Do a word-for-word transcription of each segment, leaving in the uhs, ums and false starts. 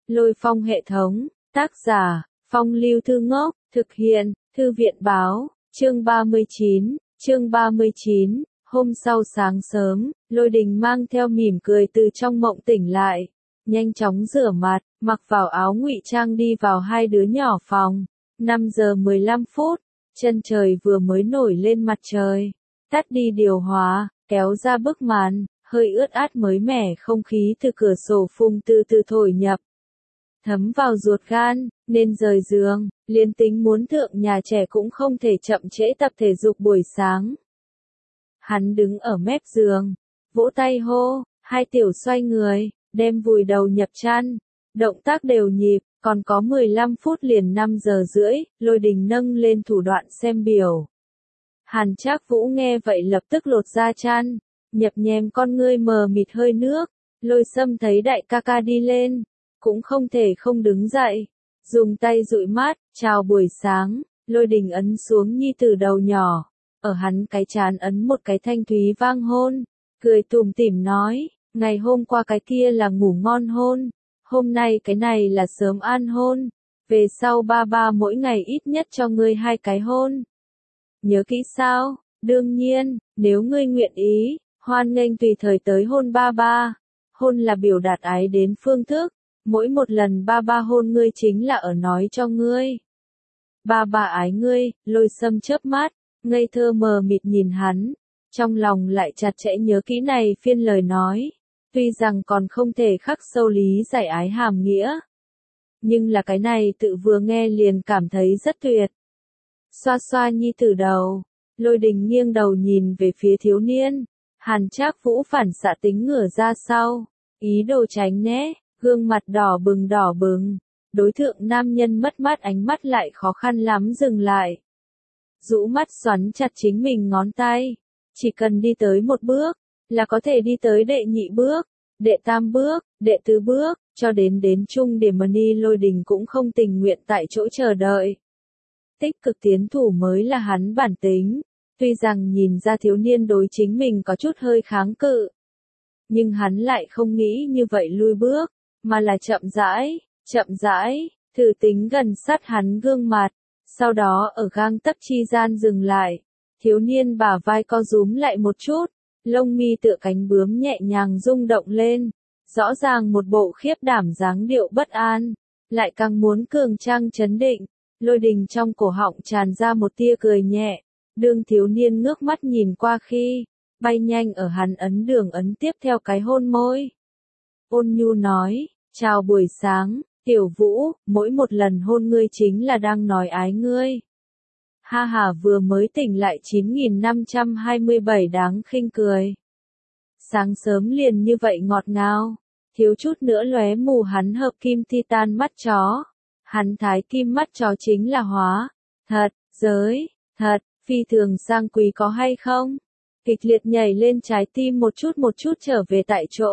Lôi Phong hệ thống, tác giả, Phong Lưu Thư Ngốc, thực hiện, Thư viện báo, chương ba mươi chín, chương ba mươi chín, hôm sau sáng sớm, Lôi Đình mang theo mỉm cười từ trong mộng tỉnh lại, nhanh chóng rửa mặt, mặc vào áo ngụy trang đi vào hai đứa nhỏ phòng, năm giờ mười lăm phút, chân trời vừa mới nổi lên mặt trời, tắt đi điều hòa, kéo ra bức màn, hơi ướt át mới mẻ không khí từ cửa sổ phun từ từ thổi nhập. Thấm vào ruột gan, nên rời giường, liền tính muốn thượng nhà trẻ cũng không thể chậm trễ tập thể dục buổi sáng. Hắn đứng ở mép giường, vỗ tay hô, hai tiểu xoay người, đem vùi đầu nhập chăn, động tác đều nhịp, còn có mười lăm phút liền năm giờ rưỡi, Lôi Đình nâng lên thủ đoạn xem biểu. Hàn Trác Vũ nghe vậy lập tức lột ra chăn, nhập nhèm con ngươi mờ mịt hơi nước, Lôi Sâm thấy đại ca ca đi lên, cũng không thể không đứng dậy, dùng tay dụi mắt, chào buổi sáng, Lôi Đình ấn xuống nhi tử đầu nhỏ, ở hắn cái trán ấn một cái thanh thúy vang hôn, cười tủm tỉm nói, ngày hôm qua cái kia là ngủ ngon hôn, hôm nay cái này là sớm an hôn, về sau ba ba mỗi ngày ít nhất cho ngươi hai cái hôn. Nhớ kỹ sao? Đương nhiên, nếu ngươi nguyện ý, hoan nghênh tùy thời tới hôn ba ba. Hôn là biểu đạt ái đến phương thức, mỗi một lần ba ba hôn ngươi chính là ở nói cho ngươi. Ba ba ái ngươi, Lôi Sâm chớp mắt, ngây thơ mờ mịt nhìn hắn, trong lòng lại chặt chẽ nhớ kỹ này phiên lời nói. Tuy rằng còn không thể khắc sâu lý giải ái hàm nghĩa, nhưng là cái này tự vừa nghe liền cảm thấy rất tuyệt. Xoa xoa nhi tử đầu, Lôi Đình nghiêng đầu nhìn về phía thiếu niên, Hàn Trác Vũ phản xạ tính ngửa ra sau, ý đồ tránh né, gương mặt đỏ bừng đỏ bừng, đối thượng nam nhân mất mát ánh mắt lại khó khăn lắm dừng lại. Rũ mắt xoắn chặt chính mình ngón tay, chỉ cần đi tới một bước, là có thể đi tới đệ nhị bước, đệ tam bước, đệ tứ bước, cho đến đến chung điểm money. Lôi Đình cũng không tình nguyện tại chỗ chờ đợi. Tích cực tiến thủ mới là hắn bản tính, tuy rằng nhìn ra thiếu niên đối chính mình có chút hơi kháng cự, nhưng hắn lại không nghĩ như vậy lui bước, mà là chậm rãi, chậm rãi, thử tính gần sát hắn gương mặt, sau đó ở gang tấc chi gian dừng lại, thiếu niên bả vai co rúm lại một chút, lông mi tựa cánh bướm nhẹ nhàng rung động lên, rõ ràng một bộ khiếp đảm dáng điệu bất an, lại càng muốn cường trang chấn định. Lôi Đình trong cổ họng tràn ra một tia cười nhẹ, đương thiếu niên ngước mắt nhìn qua khi, bay nhanh ở hắn ấn đường ấn tiếp theo cái hôn môi. Ôn nhu nói, chào buổi sáng, Tiểu Vũ, mỗi một lần hôn ngươi chính là đang nói ái ngươi. Ha ha, vừa mới tỉnh lại chín nghìn năm trăm hai mươi bảy đáng khinh cười. Sáng sớm liền như vậy ngọt ngào, thiếu chút nữa lóe mù hắn hợp kim titan mắt chó. Hắn thái kim mắt chó chính là hóa, thật, giới, thật, phi thường sang quý có hay không? Kịch liệt nhảy lên trái tim một chút một chút trở về tại chỗ.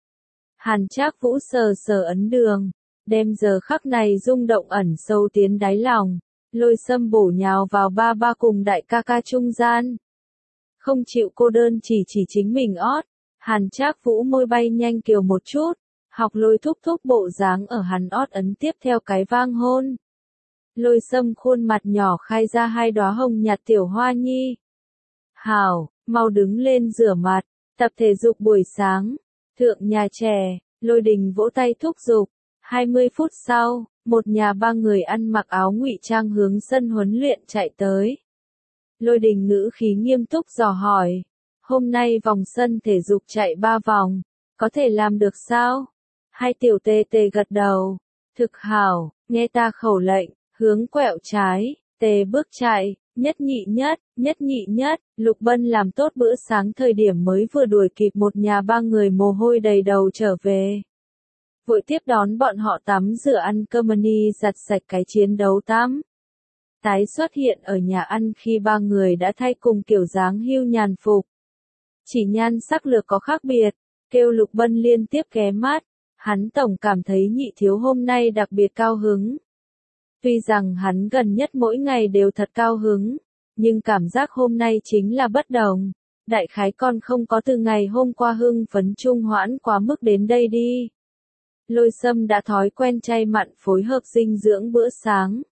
Hàn Trác Vũ sờ sờ ấn đường, đem giờ khắc này rung động ẩn sâu tiến đáy lòng, Lôi Sâm bổ nhào vào ba ba cùng đại ca ca trung gian. Không chịu cô đơn chỉ chỉ chính mình ót, Hàn Trác Vũ môi bay nhanh kiều một chút. Học Lôi thúc thúc bộ dáng ở hắn ót ấn tiếp theo cái vang hôn. Lôi Sâm khuôn mặt nhỏ khai ra hai đóa hồng nhạt tiểu hoa nhi. Hảo, mau đứng lên rửa mặt, tập thể dục buổi sáng. Thượng nhà trẻ, Lôi Đình vỗ tay thúc giục. hai mươi phút sau, một nhà ba người ăn mặc áo ngụy trang hướng sân huấn luyện chạy tới. Lôi Đình ngữ khí nghiêm túc dò hỏi, hôm nay vòng sân thể dục chạy ba vòng, có thể làm được sao? Hai tiểu tê tê gật đầu, thực hảo, nghe ta khẩu lệnh, hướng quẹo trái, tê bước chạy, nhất nhị nhất, nhất nhị nhất. Lục Bân làm tốt bữa sáng thời điểm mới vừa đuổi kịp một nhà ba người mồ hôi đầy đầu trở về. Vội tiếp đón bọn họ tắm rửa ăn cơm mani, giặt sạch cái chiến đấu tắm. Tái xuất hiện ở nhà ăn khi ba người đã thay cùng kiểu dáng hưu nhàn phục. Chỉ nhan sắc lược có khác biệt, kêu Lục Bân liên tiếp ghé mắt. Hắn tổng cảm thấy nhị thiếu hôm nay đặc biệt cao hứng. Tuy rằng hắn gần nhất mỗi ngày đều thật cao hứng, nhưng cảm giác hôm nay chính là bất đồng. Đại khái còn không có từ ngày hôm qua hưng phấn trung hoãn quá mức đến đây đi. Lôi Sâm đã thói quen chay mặn phối hợp dinh dưỡng bữa sáng.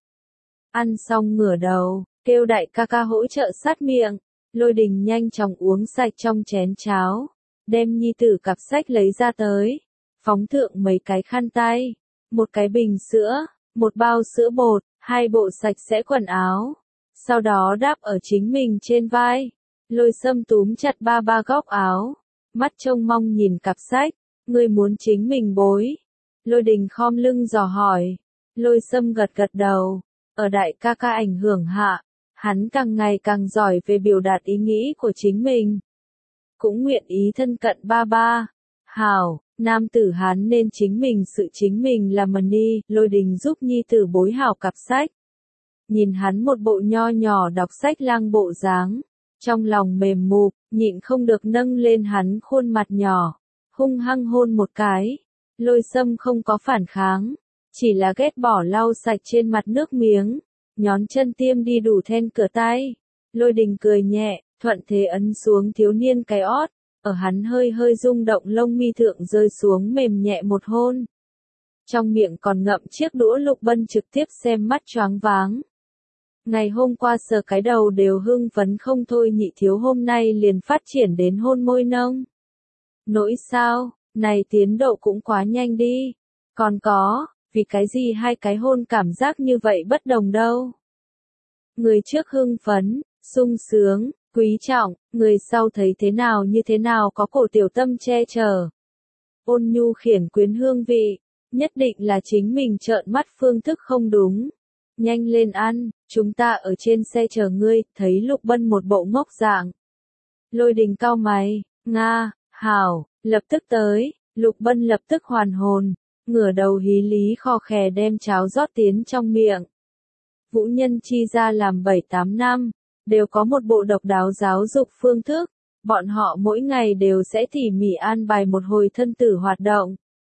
Ăn xong ngửa đầu, kêu đại ca ca hỗ trợ sát miệng. Lôi Đình nhanh chóng uống sạch trong chén cháo, đem nhi tử cặp sách lấy ra tới, phóng thượng mấy cái khăn tay, một cái bình sữa, một bao sữa bột, hai bộ sạch sẽ quần áo. Sau đó đáp ở chính mình trên vai. Lôi Sâm túm chặt ba ba góc áo, mắt trông mong nhìn cặp sách. Ngươi muốn chính mình bối? Lôi Đình khom lưng dò hỏi. Lôi Sâm gật gật đầu. Ở đại ca ca ảnh hưởng hạ, hắn càng ngày càng giỏi về biểu đạt ý nghĩ của chính mình. Cũng nguyện ý thân cận ba ba. Hảo, nam tử hắn nên chính mình sự chính mình là mần đi. Lôi Đình giúp nhi tử bối hảo cặp sách. Nhìn hắn một bộ nho nhỏ đọc sách lang bộ dáng, trong lòng mềm mụp, nhịn không được nâng lên hắn khuôn mặt nhỏ, hung hăng hôn một cái. Lôi Sâm không có phản kháng, chỉ là ghét bỏ lau sạch trên mặt nước miếng, nhón chân tiêm đi đủ then cửa tay. Lôi Đình cười nhẹ, thuận thế ấn xuống thiếu niên cái ót, ở hắn hơi hơi rung động lông mi thượng rơi xuống mềm nhẹ một hôn. Trong miệng còn ngậm chiếc đũa. Lục Bân trực tiếp xem mắt choáng váng. Ngày hôm qua sờ cái đầu đều hưng phấn không thôi, nhị thiếu hôm nay liền phát triển đến hôn môi nông. Nỗi sao, này tiến độ cũng quá nhanh đi. Còn có, vì cái gì hai cái hôn cảm giác như vậy bất đồng đâu. Người trước hưng phấn, sung sướng, quý trọng, người sau thấy thế nào như thế nào có cổ tiểu tâm che chở. Ôn nhu khiển quyến hương vị, nhất định là chính mình trợn mắt phương thức không đúng. Nhanh lên ăn, chúng ta ở trên xe chờ ngươi. Thấy Lục Bân một bộ ngốc dạng. Lôi Đình cau mày, Nga, hảo, lập tức tới. Lục Bân lập tức hoàn hồn, ngửa đầu hí lý khò khè đem cháo rót tiến trong miệng. Vũ Nhân Chi ra làm bảy tám năm, đều có một bộ độc đáo giáo dục phương thức. Bọn họ mỗi ngày đều sẽ tỉ mỉ an bài một hồi thân tử hoạt động.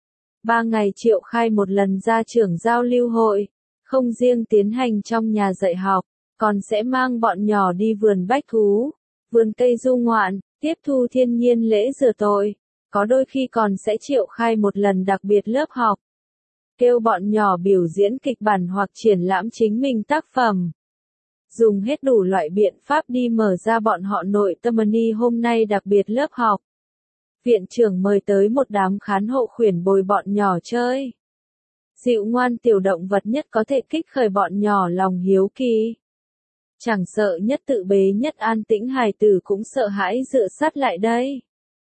Ba ngày triệu khai một lần gia trưởng giao lưu hội. Không riêng tiến hành trong nhà dạy học, còn sẽ mang bọn nhỏ đi vườn bách thú, vườn cây du ngoạn, tiếp thu thiên nhiên lễ rửa tội. Có đôi khi còn sẽ triệu khai một lần đặc biệt lớp học. Kêu bọn nhỏ biểu diễn kịch bản hoặc triển lãm chính mình tác phẩm. Dùng hết đủ loại biện pháp đi mở ra bọn họ nội tâm. Ni hôm nay đặc biệt lớp học. Viện trưởng mời tới một đám khán hộ khuyển bồi bọn nhỏ chơi. Dịu ngoan tiểu động vật nhất có thể kích khởi bọn nhỏ lòng hiếu kỳ. Chẳng sợ nhất tự bế nhất an tĩnh hài tử cũng sợ hãi dựa sát lại đây.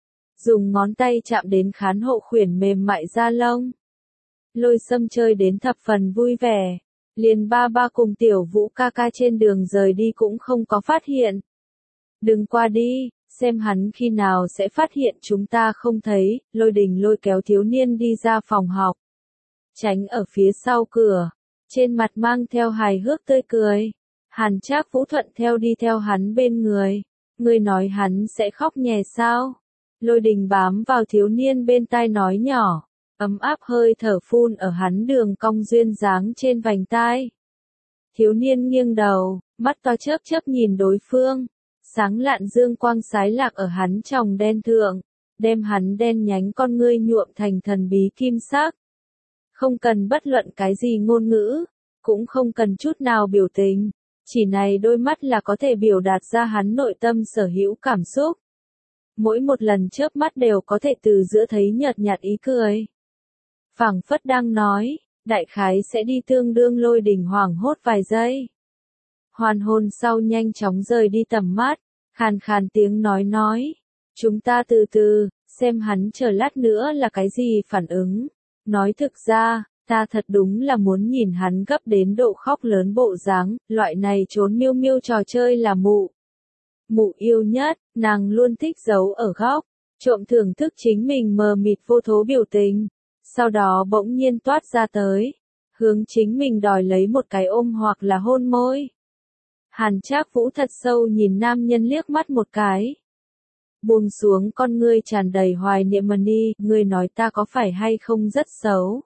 Dùng ngón tay chạm đến khán hộ khuyển mềm mại da lông. Lôi Sâm chơi đến thập phần vui vẻ. Liền ba ba cùng tiểu Vũ ca ca trên đường rời đi cũng không có phát hiện. Đừng qua đi, xem hắn khi nào sẽ phát hiện chúng ta không thấy. Lôi Đình lôi kéo thiếu niên đi ra phòng học. Tránh ở phía sau cửa, trên mặt mang theo hài hước tươi cười. Hàn Trác Vũ thuận theo đi theo hắn bên người. Ngươi nói hắn sẽ khóc nhè sao? Lôi Đình bám vào thiếu niên bên tai nói nhỏ, ấm áp hơi thở phun ở hắn đường cong duyên dáng trên vành tai. Thiếu niên nghiêng đầu, mắt to chớp chớp nhìn đối phương, sáng lạn dương quang sái lạc ở hắn tròng đen thượng, đem hắn đen nhánh con ngươi nhuộm thành thần bí kim sắc. Không cần bất luận cái gì ngôn ngữ, cũng không cần chút nào biểu tình, chỉ này đôi mắt là có thể biểu đạt ra hắn nội tâm sở hữu cảm xúc. Mỗi một lần chớp mắt đều có thể từ giữa thấy nhợt nhạt ý cười. Phảng phất đang nói, đại khái sẽ đi tương đương. Lôi Đình hoảng hốt vài giây. Hoàn hồn sau nhanh chóng rời đi tầm mắt, khàn khàn tiếng nói nói. Chúng ta từ từ, xem hắn chờ lát nữa là cái gì phản ứng. Nói thực ra, ta thật đúng là muốn nhìn hắn gấp đến độ khóc lớn bộ dáng, loại này trốn miêu miêu trò chơi là mụ. Mụ yêu nhất, nàng luôn thích giấu ở góc, trộm thưởng thức chính mình mờ mịt vô thố biểu tình, sau đó bỗng nhiên toát ra tới, hướng chính mình đòi lấy một cái ôm hoặc là hôn môi. Hàn Trác Vũ thật sâu nhìn nam nhân liếc mắt một cái. Buông xuống con ngươi tràn đầy hoài niệm. Mà đi, ngươi nói ta có phải hay không rất xấu.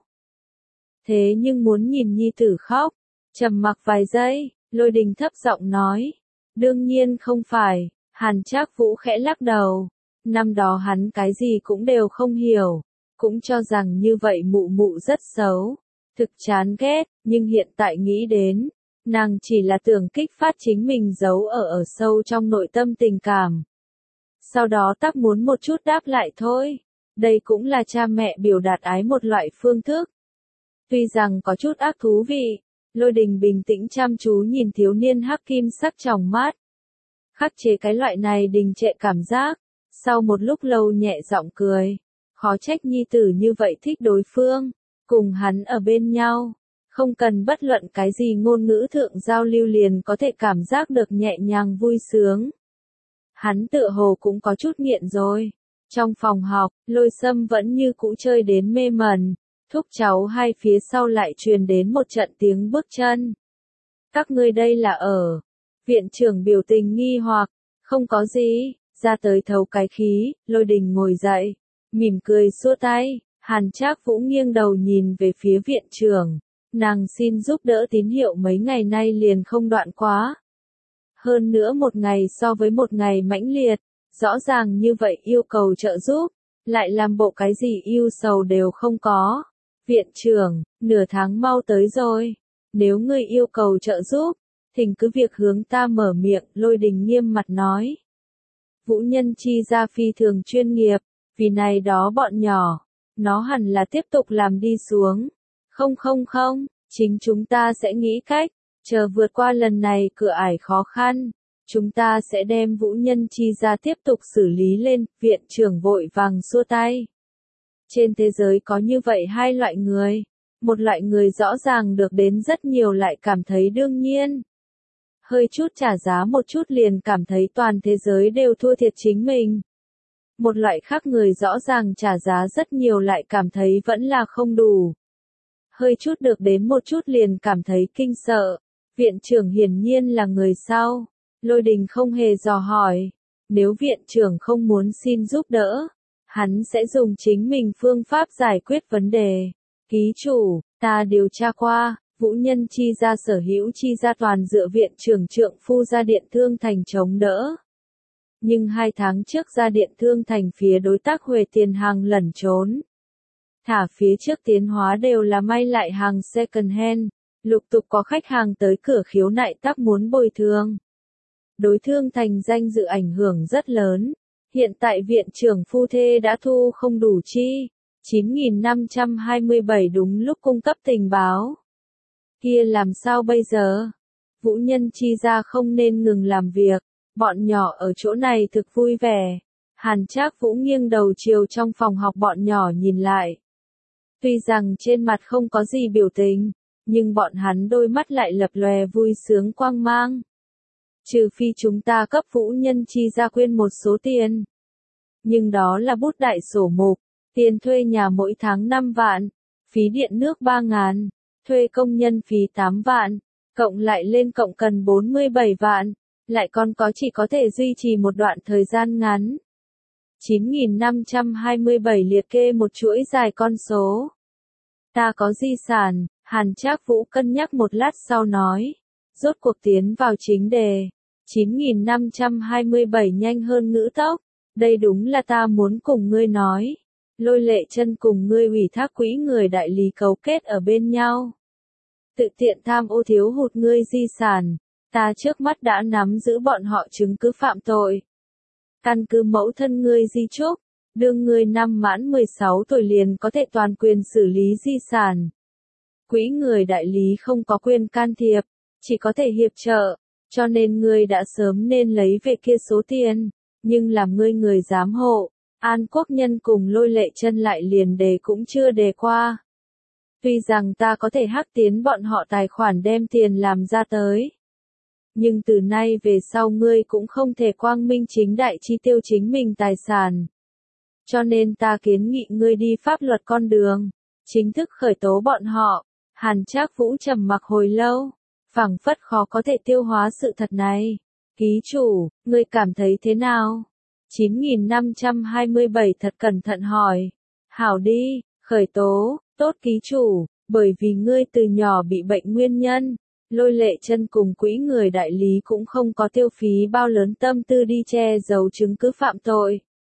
Thế nhưng muốn nhìn nhi tử khóc, trầm mặc vài giây, Lôi Đình thấp giọng nói. Đương nhiên không phải, Hàn Trác Vũ khẽ lắc đầu. Năm đó hắn cái gì cũng đều không hiểu, cũng cho rằng như vậy mụ mụ rất xấu, thực chán ghét, nhưng hiện tại nghĩ đến, nàng chỉ là tưởng kích phát chính mình giấu ở ở sâu trong nội tâm tình cảm. Sau đó tác muốn một chút đáp lại thôi, đây cũng là cha mẹ biểu đạt ái một loại phương thức. Tuy rằng có chút ác thú vị, Lôi Đình bình tĩnh chăm chú nhìn thiếu niên hắc kim sắc tròng mắt. Khắc chế cái loại này đình trệ cảm giác, sau một lúc lâu nhẹ giọng cười, khó trách nhi tử như vậy thích đối phương, cùng hắn ở bên nhau, không cần bất luận cái gì ngôn ngữ thượng giao lưu liền có thể cảm giác được nhẹ nhàng vui sướng. Hắn tựa hồ cũng có chút nghiện rồi. Trong phòng học, Lôi Sâm vẫn như cũ chơi đến mê mẩn, thúc cháu hai phía sau lại truyền đến một trận tiếng bước chân. Các ngươi đây là ở. Viện trưởng biểu tình nghi hoặc, không có gì, ra tới thấu cái khí, Lôi Đình ngồi dậy, mỉm cười xua tay, Hàn Trác Vũ nghiêng đầu nhìn về phía viện trưởng, nàng xin giúp đỡ tín hiệu mấy ngày nay liền không đoạn quá. Hơn nữa một ngày so với một ngày mãnh liệt, rõ ràng như vậy yêu cầu trợ giúp, lại làm bộ cái gì yêu sầu đều không có. Viện trưởng, nửa tháng mau tới rồi, nếu ngươi yêu cầu trợ giúp, thỉnh cứ việc hướng ta mở miệng, Lôi Đình nghiêm mặt nói. Vũ Nhân Chi ra phi thường chuyên nghiệp, vì này đó bọn nhỏ, nó hẳn là tiếp tục làm đi xuống. Không không không, chính chúng ta sẽ nghĩ cách, chờ vượt qua lần này cửa ải khó khăn, chúng ta sẽ đem Vũ Nhân Chi ra tiếp tục xử lý lên, viện trưởng vội vàng xua tay. Trên thế giới có như vậy hai loại người, một loại người rõ ràng được đến rất nhiều lại cảm thấy đương nhiên. Hơi chút trả giá một chút liền cảm thấy toàn thế giới đều thua thiệt chính mình. Một loại khác người rõ ràng trả giá rất nhiều lại cảm thấy vẫn là không đủ. Hơi chút được đến một chút liền cảm thấy kinh sợ. Viện trưởng hiển nhiên là người sau. Lôi Đình không hề dò hỏi. Nếu viện trưởng không muốn xin giúp đỡ, hắn sẽ dùng chính mình phương pháp giải quyết vấn đề. Ký chủ, ta điều tra qua, Vũ Nhân Chi ra sở hữu chi ra toàn dựa viện trưởng trượng phu ra điện thương thành chống đỡ. Nhưng hai tháng trước ra điện thương thành phía đối tác Huệ tiền hàng lẩn trốn. Thả phía trước tiến hóa đều là may lại hàng second hand, lục tục có khách hàng tới cửa khiếu nại tác muốn bồi thường. Đối thương thành danh dự ảnh hưởng rất lớn. Hiện tại viện trưởng phu thê đã thu không đủ chi. chín nghìn năm trăm hai mươi bảy đúng lúc cung cấp tình báo. Kia làm sao bây giờ? Vũ Nhân Chi ra không nên ngừng làm việc. Bọn nhỏ ở chỗ này thực vui vẻ. Hàn Trác Vũ nghiêng đầu chiều trong phòng học bọn nhỏ nhìn lại. Tuy rằng trên mặt không có gì biểu tình, nhưng bọn hắn đôi mắt lại lập lòe vui sướng quang mang. Trừ phi chúng ta cấp Vũ Nhân Chi ra quyên một số tiền. Nhưng đó là bút đại sổ mục, tiền thuê nhà mỗi tháng năm vạn, phí điện nước ba ngàn, thuê công nhân phí tám vạn, cộng lại lên cộng cần bốn mươi bảy vạn, lại còn có chỉ có thể duy trì một đoạn thời gian ngắn. chín nghìn năm trăm hai mươi bảy liệt kê một chuỗi dài con số. Ta có di sản, Hàn Trác Vũ cân nhắc một lát sau nói, rốt cuộc tiến vào chính đề. chín nghìn năm trăm hai mươi bảy nhanh hơn ngữ tốc, đây đúng là ta muốn cùng ngươi nói. Lôi Lệ Chân cùng ngươi ủy thác quỹ người đại lý cấu kết ở bên nhau. Tự tiện tham ô thiếu hụt ngươi di sản, ta trước mắt đã nắm giữ bọn họ chứng cứ phạm tội. Căn cứ mẫu thân ngươi di chúc, đương ngươi năm mãn mười sáu tuổi liền có thể toàn quyền xử lý di sản. Quỹ người đại lý không có quyền can thiệp, chỉ có thể hiệp trợ, cho nên ngươi đã sớm nên lấy về kia số tiền, nhưng làm ngươi người giám hộ, An Quốc Nhân cùng Lôi Lệ Chân lại liền đề cũng chưa đề qua. Tuy rằng ta có thể hắc tiến bọn họ tài khoản đem tiền làm ra tới, nhưng từ nay về sau ngươi cũng không thể quang minh chính đại chi tiêu chính mình tài sản. Cho nên ta kiến nghị ngươi đi pháp luật con đường, chính thức khởi tố bọn họ. Hàn Trác Vũ trầm mặc hồi lâu, phảng phất khó có thể tiêu hóa sự thật này. Ký chủ, ngươi cảm thấy thế nào? chín nghìn năm trăm hai mươi bảy thật cẩn thận hỏi. Hảo đi, khởi tố, tốt ký chủ, bởi vì ngươi từ nhỏ bị bệnh nguyên nhân. Lôi Lệ Chân cùng quỹ người đại lý cũng không có tiêu phí bao lớn tâm tư đi che giấu chứng cứ phạm tội.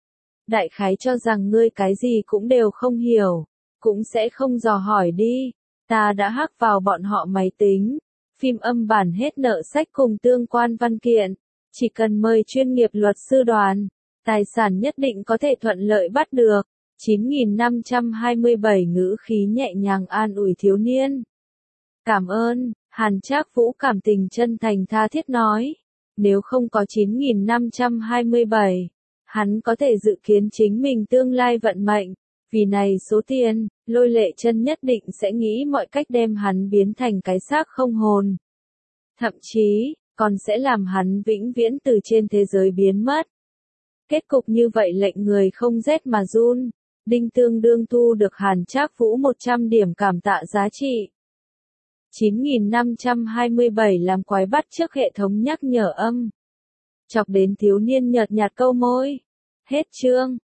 đại khái cho rằng ngươi cái gì cũng đều không hiểu, cũng sẽ không dò hỏi đi. Ta đã hack vào bọn họ máy tính, phim âm bản hết nợ sách cùng tương quan văn kiện, chỉ cần mời chuyên nghiệp luật sư đoàn, tài sản nhất định có thể thuận lợi bắt được. chín nghìn năm trăm hai mươi bảy ngữ khí nhẹ nhàng an ủi thiếu niên. Cảm ơn, Hàn Trác Vũ cảm tình chân thành tha thiết nói. Nếu không có chín nghìn năm trăm hai mươi bảy, hắn có thể dự kiến chính mình tương lai vận mệnh. Vì này số tiền, Lôi Lệ Chân nhất định sẽ nghĩ mọi cách đem hắn biến thành cái xác không hồn. Thậm chí, còn sẽ làm hắn vĩnh viễn từ trên thế giới biến mất. Kết cục như vậy lệnh người không rét mà run. Đinh tương đương thu được Hàn Trác Vũ một trăm điểm cảm tạ giá trị. chín nghìn năm trăm hai mươi bảy làm quái bắt trước hệ thống nhắc nhở âm. Chọc đến thiếu niên nhợt nhạt câu môi. Hết chương.